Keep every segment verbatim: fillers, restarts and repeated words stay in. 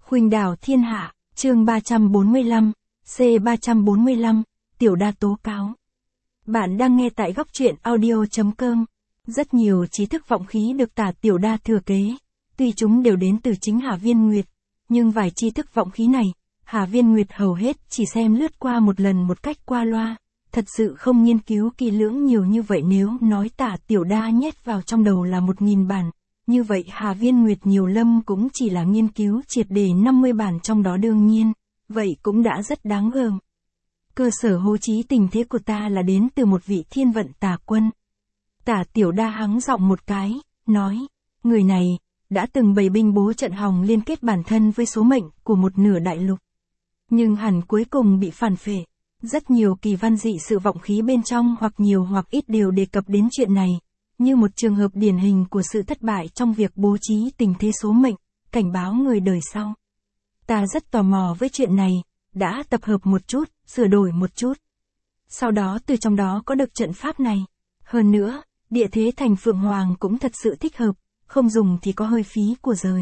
Khuynh đảo thiên hạ, chương ba trăm bốn mươi lăm, C ba trăm bốn mươi lăm, Tiểu Đa tố cáo. Bạn đang nghe tại góc truyện audio chấm com. Rất nhiều trí thức vọng khí được Tả Tiểu Đa thừa kế, tuy chúng đều đến từ chính Hà Viên Nguyệt, nhưng vài tri thức vọng khí này, Hà Viên Nguyệt hầu hết chỉ xem lướt qua một lần một cách qua loa, thật sự không nghiên cứu kỹ lưỡng nhiều như vậy. Nếu nói Tả Tiểu Đa nhét vào trong đầu là một nghìn bản, như vậy Hà Viên Nguyệt nhiều lâm cũng chỉ là nghiên cứu triệt để năm mươi bản trong đó. Đương nhiên, vậy cũng đã rất đáng gờm. Cơ sở hô trí tình thế của ta là đến từ một vị thiên vận tà quân. Tả Tiểu Đa hắng giọng một cái, nói, người này, đã từng bày binh bố trận hòng liên kết bản thân với số mệnh của một nửa đại lục. Nhưng hẳn cuối cùng bị phản phệ. Rất nhiều kỳ văn dị sự vọng khí bên trong hoặc nhiều hoặc ít đều đề cập đến chuyện này, như một trường hợp điển hình của sự thất bại trong việc bố trí tình thế số mệnh, cảnh báo người đời sau. Ta rất tò mò với chuyện này, đã tập hợp một chút, sửa đổi một chút. Sau đó từ trong đó có được trận pháp này. Hơn nữa, địa thế thành Phượng Hoàng cũng thật sự thích hợp, không dùng thì có hơi phí của rời.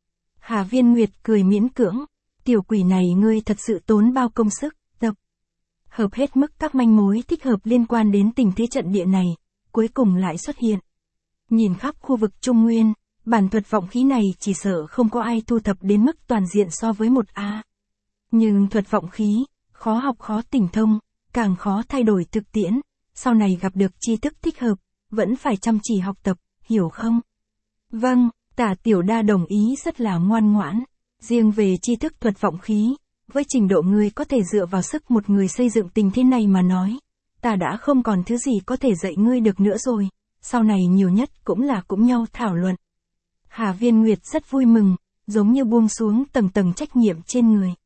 Hà Viên Nguyệt cười miễn cưỡng, tiểu quỷ này ngươi thật sự tốn bao công sức, tập hợp hết mức các manh mối thích hợp liên quan đến tình thế trận địa này, cuối cùng lại xuất hiện. Nhìn khắp khu vực Trung Nguyên, bản thuật vọng khí này chỉ sợ không có ai thu thập đến mức toàn diện so với một A. Nhưng thuật vọng khí, khó học khó tỉnh thông, càng khó thay đổi thực tiễn, sau này gặp được tri thức thích hợp, vẫn phải chăm chỉ học tập, hiểu không? Vâng, Tả Tiểu Đa đồng ý rất là ngoan ngoãn. Riêng về tri thức thuật vọng khí, với trình độ người có thể dựa vào sức một người xây dựng tình thế này mà nói, ta đã không còn thứ gì có thể dạy ngươi được nữa rồi, sau này nhiều nhất cũng là cũng nhau thảo luận. Hà Viên Nguyệt rất vui mừng, giống như buông xuống tầng tầng trách nhiệm trên người.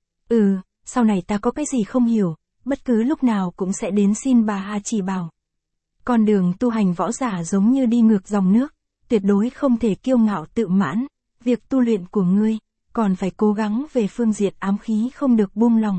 Ừ, sau này ta có cái gì không hiểu, bất cứ lúc nào cũng sẽ đến xin bà Hà chỉ bảo. Con đường tu hành võ giả giống như đi ngược dòng nước, tuyệt đối không thể kiêu ngạo tự mãn, việc tu luyện của ngươi, còn phải cố gắng về phương diện ám khí không được buông lòng.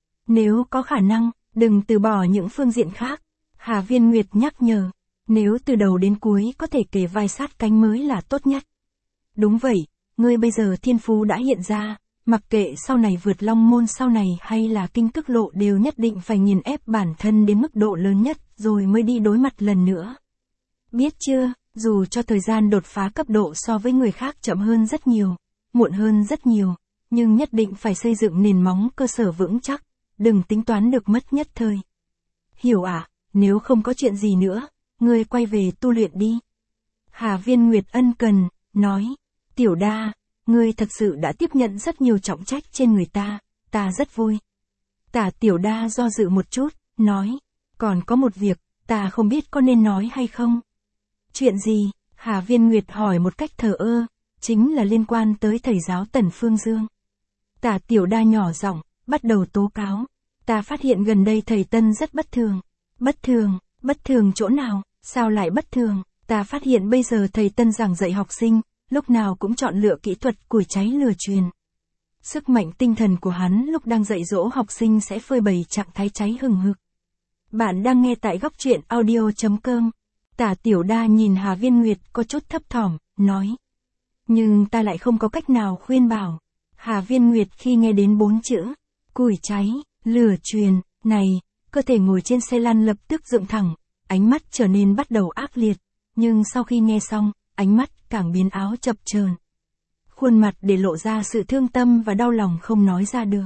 Nếu có khả năng, đừng từ bỏ những phương diện khác, Hà Viên Nguyệt nhắc nhở, nếu từ đầu đến cuối có thể kề vai sát cánh mới là tốt nhất. Đúng vậy, ngươi bây giờ thiên phú đã hiện ra, mặc kệ sau này vượt long môn sau này hay là kinh cức lộ đều nhất định phải nghiền ép bản thân đến mức độ lớn nhất rồi mới đi đối mặt lần nữa. Biết chưa, dù cho thời gian đột phá cấp độ so với người khác chậm hơn rất nhiều, muộn hơn rất nhiều, nhưng nhất định phải xây dựng nền móng cơ sở vững chắc, đừng tính toán được mất nhất thời. Hiểu à, nếu không có chuyện gì nữa, ngươi quay về tu luyện đi. Hà Viên Nguyệt ân cần, nói, Tiểu Đa, ngươi thật sự đã tiếp nhận rất nhiều trọng trách trên người ta, ta rất vui. Tả Tiểu Đa do dự một chút, nói, còn có một việc, ta không biết có nên nói hay không. Chuyện gì? Hà Viên Nguyệt hỏi một cách thờ ơ, chính là liên quan tới thầy giáo Tần Phương Dương. Tả Tiểu Đa nhỏ giọng, bắt đầu tố cáo, ta phát hiện gần đây thầy Tân rất bất thường. Bất thường, bất thường chỗ nào, sao lại bất thường? Ta phát hiện bây giờ thầy Tân giảng dạy học sinh, lúc nào cũng chọn lựa kỹ thuật củi cháy lừa truyền. Sức mạnh tinh thần của hắn lúc đang dạy dỗ học sinh sẽ phơi bày trạng thái cháy hừng hực. Bạn đang nghe tại góc truyện audio chấm com. Tả Tiểu Đa nhìn Hà Viên Nguyệt có chút thấp thỏm, nói. Nhưng ta lại không có cách nào khuyên bảo. Hà Viên Nguyệt khi nghe đến bốn chữ, củi cháy, lửa truyền, này, cơ thể ngồi trên xe lăn lập tức dựng thẳng, ánh mắt trở nên bắt đầu ác liệt, nhưng sau khi nghe xong, ánh mắt càng biến áo chập chờn. Khuôn mặt để lộ ra sự thương tâm và đau lòng không nói ra được.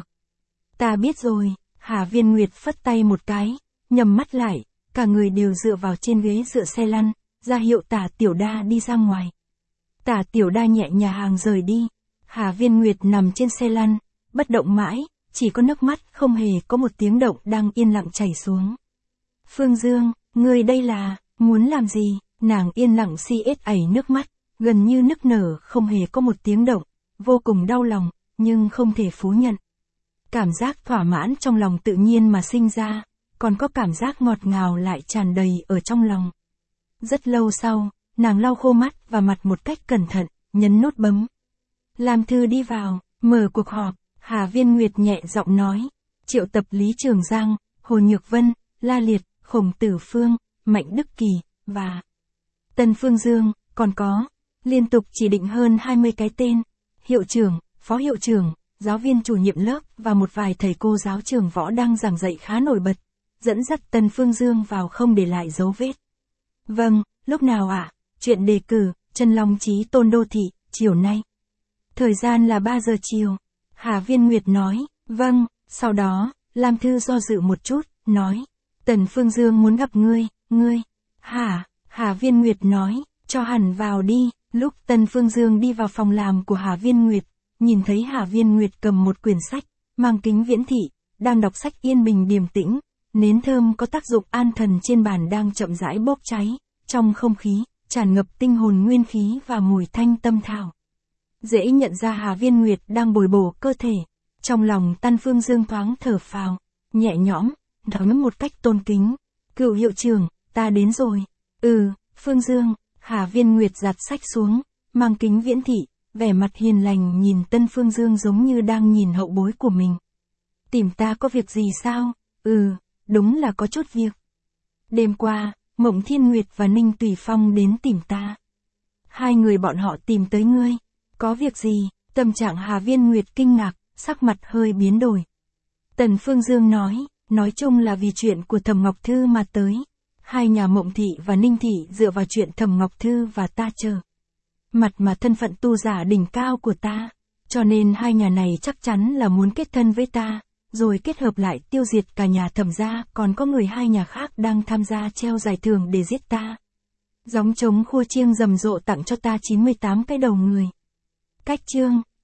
Ta biết rồi, Hà Viên Nguyệt phất tay một cái, nhắm mắt lại, cả người đều dựa vào trên ghế dựa xe lăn, ra hiệu Tả Tiểu Đa đi ra ngoài. Tả Tiểu Đa nhẹ nhàng rời đi, Hà Viên Nguyệt nằm trên xe lăn, bất động mãi, chỉ có nước mắt không hề có một tiếng động đang yên lặng chảy xuống. Phương Dương, ngươi đây là, muốn làm gì? Nàng yên lặng si ết ẩy nước mắt, gần như nức nở không hề có một tiếng động, vô cùng đau lòng, nhưng không thể phủ nhận. Cảm giác thỏa mãn trong lòng tự nhiên mà sinh ra, còn có cảm giác ngọt ngào lại tràn đầy ở trong lòng. Rất lâu sau, nàng lau khô mắt và mặt một cách cẩn thận, nhấn nút bấm. Làm thư đi vào, mở cuộc họp, Hà Viên Nguyệt nhẹ giọng nói, triệu tập Lý Trường Giang, Hồ Nhược Vân, La Liệt, Khổng Tử Phương, Mạnh Đức Kỳ, và Tần Phương Dương, còn có, liên tục chỉ định hơn hai mươi cái tên, hiệu trưởng, phó hiệu trưởng, giáo viên chủ nhiệm lớp và một vài thầy cô giáo trường võ đang giảng dạy khá nổi bật, dẫn dắt Tân Phương Dương vào không để lại dấu vết. Vâng, lúc nào ạ? À? Chuyện đề cử, Trần Long Chí Tôn đô thị, chiều nay. Thời gian là ba giờ chiều. Hà Viên Nguyệt nói, vâng, sau đó, Lam Thư do dự một chút, nói, Tần Phương Dương muốn gặp ngươi, ngươi. Hả? Hà Viên Nguyệt nói, cho hẳn vào đi. Lúc Tần Phương Dương đi vào phòng làm của Hà Viên Nguyệt, nhìn thấy Hà Viên Nguyệt cầm một quyển sách, mang kính viễn thị, đang đọc sách yên bình điềm tĩnh, nến thơm có tác dụng an thần trên bàn đang chậm rãi bốc cháy, trong không khí, tràn ngập tinh hồn nguyên khí và mùi thanh tâm thảo. Dễ nhận ra Hà Viên Nguyệt đang bồi bổ cơ thể, trong lòng Tần Phương Dương thoáng thở phào, nhẹ nhõm, nói một cách tôn kính, cựu hiệu trưởng, ta đến rồi. Ừ, Phương Dương. Hà Viên Nguyệt giặt sách xuống, mang kính viễn thị, vẻ mặt hiền lành nhìn Tân Phương Dương giống như đang nhìn hậu bối của mình. Tìm ta có việc gì sao? Ừ, đúng là có chút việc. Đêm qua, Mộng Thiên Nguyệt và Ninh Tùy Phong đến tìm ta. Hai người bọn họ tìm tới ngươi. Có việc gì? Tâm trạng Hà Viên Nguyệt kinh ngạc, sắc mặt hơi biến đổi. Tần Phương Dương nói, nói chung là vì chuyện của Thẩm Ngọc Thư mà tới. Hai nhà Mộng Thị và Ninh Thị dựa vào chuyện Thẩm Ngọc Thư và ta chờ. Mặt mà thân phận tu giả đỉnh cao của ta. Cho nên hai nhà này chắc chắn là muốn kết thân với ta, rồi kết hợp lại tiêu diệt cả nhà Thẩm gia, còn có người hai nhà khác đang tham gia treo giải thưởng để giết ta. Gióng trống khua chiêng rầm rộ tặng cho ta chín mươi tám cái đầu người. Cách chương,